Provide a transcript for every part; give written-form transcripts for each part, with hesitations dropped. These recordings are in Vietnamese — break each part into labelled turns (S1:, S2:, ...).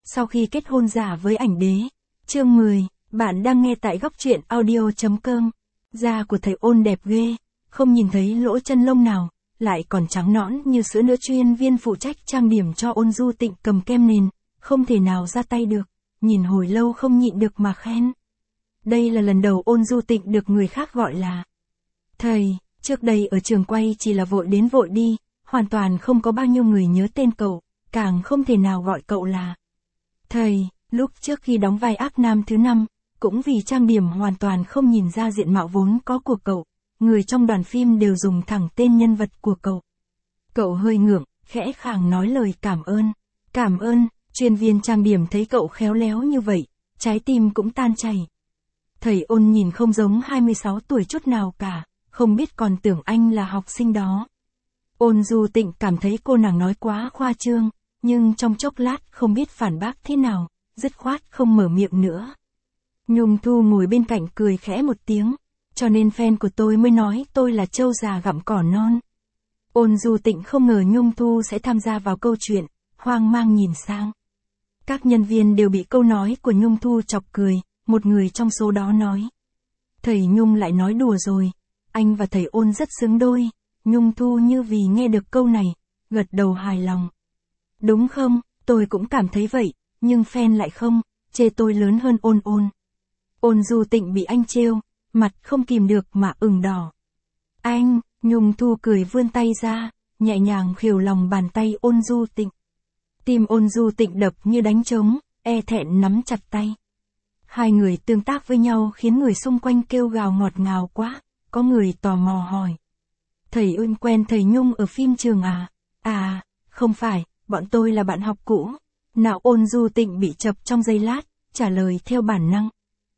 S1: Sau khi kết hôn giả với ảnh đế. Chương 10, bạn đang nghe tại góc truyện audio.com. Da của thầy Ôn đẹp ghê, không nhìn thấy lỗ chân lông nào, lại còn trắng nõn như sữa nữa. Chuyên viên phụ trách trang điểm cho Ôn Du Tịnh cầm kem nền, không thể nào ra tay được, nhìn hồi lâu không nhịn được mà khen. Đây là lần đầu Ôn Du Tịnh được người khác gọi là thầy, trước đây ở trường quay chỉ là vội đến vội đi, hoàn toàn không có bao nhiêu người nhớ tên cậu, càng không thể nào gọi cậu là thầy. Lúc trước khi đóng vai ác nam thứ 5, cũng vì trang điểm hoàn toàn không nhìn ra diện mạo vốn có của cậu, người trong đoàn phim đều dùng thẳng tên nhân vật của cậu. Cậu hơi ngượng, khẽ khàng nói lời cảm ơn. Cảm ơn. Chuyên viên trang điểm thấy cậu khéo léo như vậy, trái tim cũng tan chảy. Thầy Ôn nhìn không giống 26 tuổi chút nào cả, không biết còn tưởng anh là học sinh đó. Ôn Du Tịnh cảm thấy cô nàng nói quá khoa trương, nhưng trong chốc lát không biết phản bác thế nào, dứt khoát không mở miệng nữa. Nhung Thu ngồi bên cạnh cười khẽ một tiếng, cho nên fan của tôi mới nói tôi là trâu già gặm cỏ non. Ôn Du Tịnh không ngờ Nhung Thu sẽ tham gia vào câu chuyện, hoang mang nhìn sang. Các nhân viên đều bị câu nói của Nhung Thu chọc cười, một người trong số đó nói. Thầy Nhung lại nói đùa rồi, anh và thầy Ôn rất xứng đôi. Nhung Thu như vì nghe được câu này, gật đầu hài lòng. Đúng không, tôi cũng cảm thấy vậy, nhưng fan lại không, chê tôi lớn hơn Ôn Ôn. Ôn Du Tịnh bị anh trêu, mặt không kìm được mà ửng đỏ. Anh, Nhung Thu cười vươn tay ra, nhẹ nhàng khều lòng bàn tay Ôn Du Tịnh. Tim Ôn Du Tịnh đập như đánh trống, e thẹn nắm chặt tay. Hai người tương tác với nhau khiến người xung quanh kêu gào ngọt ngào quá, có người tò mò hỏi. Thầy Ôn quen thầy Nhung ở phim trường à? À, không phải, bọn tôi là bạn học cũ. Nào Ôn Du Tịnh bị chập trong giây lát, trả lời theo bản năng.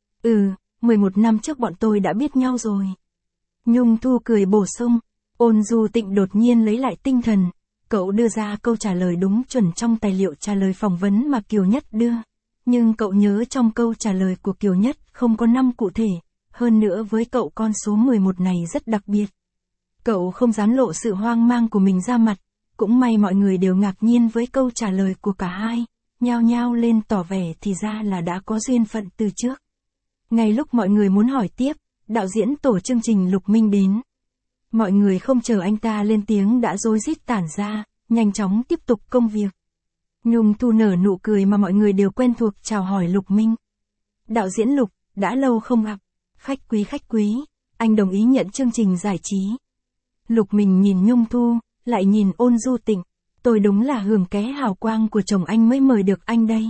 S1: 11 năm trước bọn tôi đã biết nhau rồi. Nhung Thu cười bổ sung. Ôn Du Tịnh đột nhiên lấy lại tinh thần. Cậu đưa ra câu trả lời đúng chuẩn trong tài liệu trả lời phỏng vấn mà Kiều Nhất đưa. Nhưng cậu nhớ trong câu trả lời của Kiều Nhất không có năm cụ thể. Hơn nữa với cậu con số 11 này rất đặc biệt. Cậu không dám lộ sự hoang mang của mình ra mặt. Cũng may mọi người đều ngạc nhiên với câu trả lời của cả hai. Nhao nhao lên tỏ vẻ thì ra là đã có duyên phận từ trước. Ngay lúc mọi người muốn hỏi tiếp, đạo diễn tổ chương trình Lục Minh đến. Mọi người không chờ anh ta lên tiếng đã rối rít tản ra, nhanh chóng tiếp tục công việc. Nhung Thu nở nụ cười mà mọi người đều quen thuộc chào hỏi Lục Minh. Đạo diễn Lục, đã lâu không gặp. Khách quý, anh đồng ý nhận chương trình giải trí. Lục Minh nhìn Nhung Thu, lại nhìn Ôn Du Tịnh. Tôi đúng là hưởng ké hào quang của chồng anh mới mời được anh đây.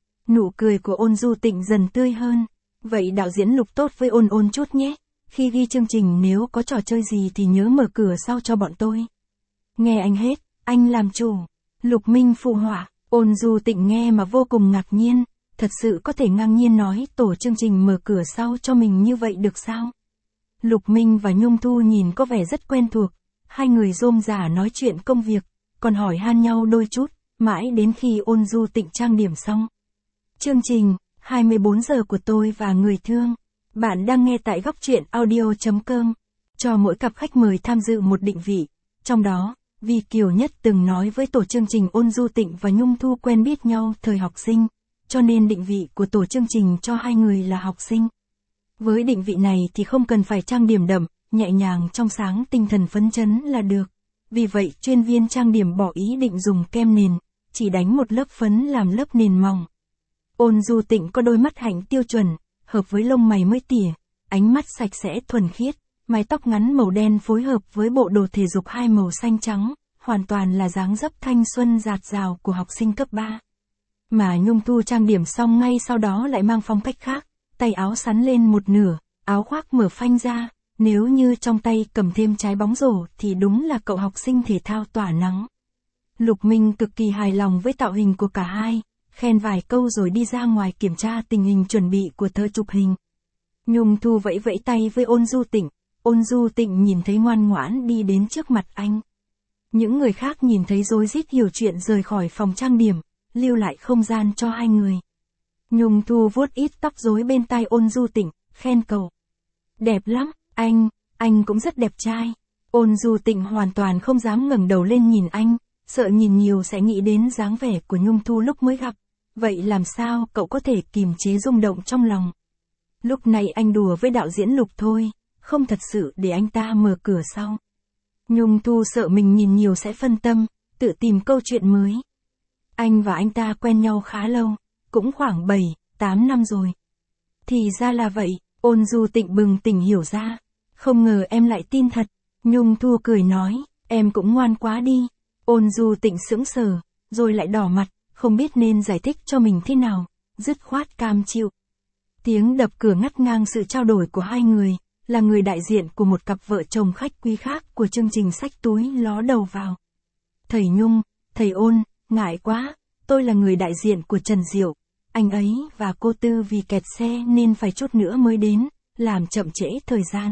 S1: Nụ cười của Ôn Du Tịnh dần tươi hơn. Vậy đạo diễn Lục tốt với Ôn Ôn chút nhé. Khi ghi chương trình nếu có trò chơi gì thì nhớ mở cửa sau cho bọn tôi. Nghe anh hết, anh làm chủ. Lục Minh phụ họa. Ôn Du Tịnh nghe mà vô cùng ngạc nhiên. Thật sự có thể ngang nhiên nói tổ chương trình mở cửa sau cho mình như vậy được sao? Lục Minh và Nhung Thu nhìn có vẻ rất quen thuộc. Hai người rôm rả nói chuyện công việc, còn hỏi han nhau đôi chút, mãi đến khi Ôn Du Tịnh trang điểm xong. Chương trình 24 giờ của tôi và người thương. Bạn đang nghe tại góc truyện audio.com. Cho mỗi cặp khách mời tham dự một định vị. Trong đó, vì Kiều Nhất từng nói với tổ chương trình Ôn Du Tịnh và Nhung Thu quen biết nhau thời học sinh, cho nên định vị của tổ chương trình cho hai người là học sinh. Với định vị này thì không cần phải trang điểm đậm, nhẹ nhàng trong sáng tinh thần phấn chấn là được. Vì vậy chuyên viên trang điểm bỏ ý định dùng kem nền, chỉ đánh một lớp phấn làm lớp nền mỏng. Ôn Du Tịnh có đôi mắt hạnh tiêu chuẩn, hợp với lông mày mới tỉa, ánh mắt sạch sẽ thuần khiết, mái tóc ngắn màu đen phối hợp với bộ đồ thể dục hai màu xanh trắng, hoàn toàn là dáng dấp thanh xuân dạt dào của học sinh cấp 3. Mà Nhung Thu trang điểm xong ngay sau đó lại mang phong cách khác, tay áo xắn lên một nửa, áo khoác mở phanh ra, nếu như trong tay cầm thêm trái bóng rổ thì đúng là cậu học sinh thể thao tỏa nắng. Lục Minh cực kỳ hài lòng với tạo hình của cả hai, khen vài câu rồi đi ra ngoài kiểm tra tình hình chuẩn bị của thợ chụp hình. Nhung Thu vẫy vẫy tay với Ôn Du Tịnh. Ôn Du Tịnh nhìn thấy ngoan ngoãn đi đến trước mặt anh. Những người khác nhìn thấy rối rít hiểu chuyện rời khỏi phòng trang điểm, lưu lại không gian cho hai người. Nhung Thu vuốt ít tóc rối bên tai Ôn Du Tịnh, khen cậu. Đẹp lắm, anh cũng rất đẹp trai. Ôn Du Tịnh hoàn toàn không dám ngẩng đầu lên nhìn anh, sợ nhìn nhiều sẽ nghĩ đến dáng vẻ của Nhung Thu lúc mới gặp. vậy làm sao cậu có thể kìm chế rung động trong lòng? Lúc này anh đùa với đạo diễn Lục thôi, không thật sự để anh ta mở cửa sau. Nhung Thu sợ mình nhìn nhiều sẽ phân tâm, tự tìm câu chuyện mới. Anh và anh ta quen nhau khá lâu, cũng khoảng 7, 8 năm rồi. Thì ra là vậy, Ôn Du Tịnh bừng tỉnh hiểu ra. Không ngờ em lại tin thật. Nhung Thu cười nói, em cũng ngoan quá đi. Ôn Du Tịnh sững sờ, rồi lại đỏ mặt, không biết nên giải thích cho mình thế nào, dứt khoát cam chịu. Tiếng đập cửa ngắt ngang sự trao đổi của hai người, là người đại diện của một cặp vợ chồng khách quý khác của chương trình Xách Túi ló đầu vào. Thầy Nhung, thầy Ôn, ngại quá, tôi là người đại diện của Trần Diệu. Anh ấy và cô Tư vì kẹt xe nên phải chút nữa mới đến, làm chậm trễ thời gian.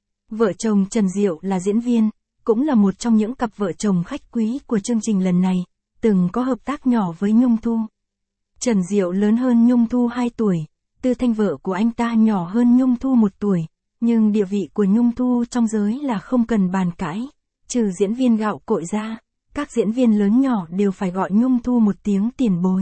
S1: Vợ chồng Trần Diệu là diễn viên, cũng là một trong những cặp vợ chồng khách quý của chương trình lần này, từng có hợp tác nhỏ với Nhung Thu. Trần Diệu lớn hơn Nhung Thu 2 tuổi, Tư Thanh vợ của anh ta nhỏ hơn Nhung Thu 1 tuổi, nhưng địa vị của Nhung Thu trong giới là không cần bàn cãi, trừ diễn viên gạo cội ra, các diễn viên lớn nhỏ đều phải gọi Nhung Thu một tiếng tiền bối.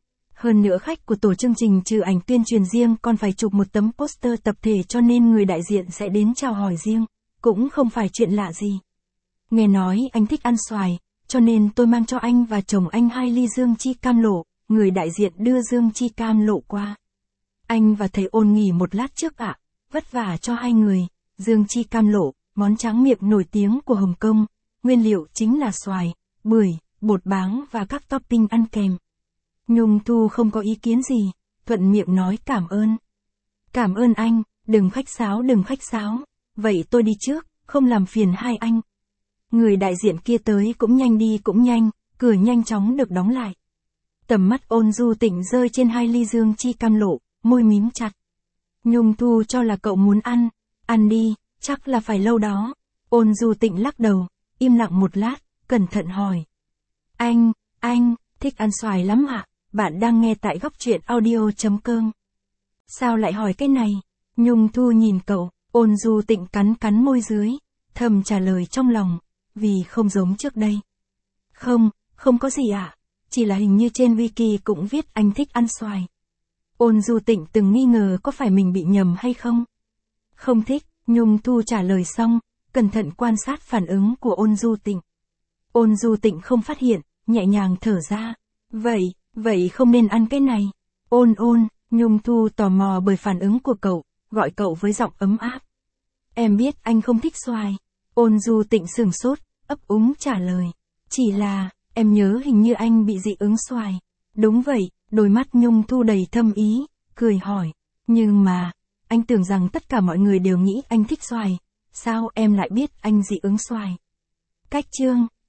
S1: Hơn nữa khách của tổ chương trình trừ ảnh tuyên truyền riêng còn phải chụp một tấm poster tập thể cho nên người đại diện sẽ đến chào hỏi riêng, cũng không phải chuyện lạ gì. Nghe nói anh thích ăn xoài, cho nên tôi mang cho anh và chồng anh 2 ly dương chi cam lộ, người đại diện đưa dương chi cam lộ qua. Anh và thầy Ôn nghỉ một lát trước ạ, vất vả cho hai người. Dương chi cam lộ, món tráng miệng nổi tiếng của Hồng Kông, nguyên liệu chính là xoài, bưởi, bột báng và các topping ăn kèm. Nhung Thu không có ý kiến gì, thuận miệng nói cảm ơn. Cảm ơn anh, đừng khách sáo. Vậy tôi đi trước, không làm phiền hai anh. Người đại diện kia tới cũng nhanh, cửa nhanh chóng được đóng lại. Tầm mắt Ôn Du Tịnh rơi trên 2 ly dương chi cam lộ, môi mím chặt. Nhung Thu cho là cậu muốn ăn đi, chắc là phải lâu đó. Ôn Du Tịnh lắc đầu, im lặng một lát, cẩn thận hỏi. Anh, thích ăn xoài lắm ạ, bạn đang nghe tại góc truyện audio.com. Sao lại hỏi cái này? Nhung Thu nhìn cậu, Ôn Du Tịnh cắn môi dưới, thầm trả lời trong lòng, vì không giống trước đây. Không có gì ạ, chỉ là hình như trên wiki cũng viết anh thích ăn xoài. Ôn Du Tịnh từng nghi ngờ có phải mình bị nhầm hay không. Không thích, Nhung Thu trả lời xong, cẩn thận quan sát phản ứng của Ôn Du Tịnh. Ôn Du Tịnh không phát hiện, nhẹ nhàng thở ra. Vậy không nên ăn cái này. Ôn, Nhung Thu tò mò bởi phản ứng của cậu, gọi cậu với giọng ấm áp. Em biết anh không thích xoài. Ôn Du Tịnh sửng sốt, ấp úng trả lời. Chỉ là, em nhớ hình như anh bị dị ứng xoài. Đúng vậy, đôi mắt Nhung Thu đầy thâm ý, cười hỏi. Nhưng mà, anh tưởng rằng tất cả mọi người đều nghĩ anh thích xoài. Sao em lại biết anh dị ứng xoài? Cách chương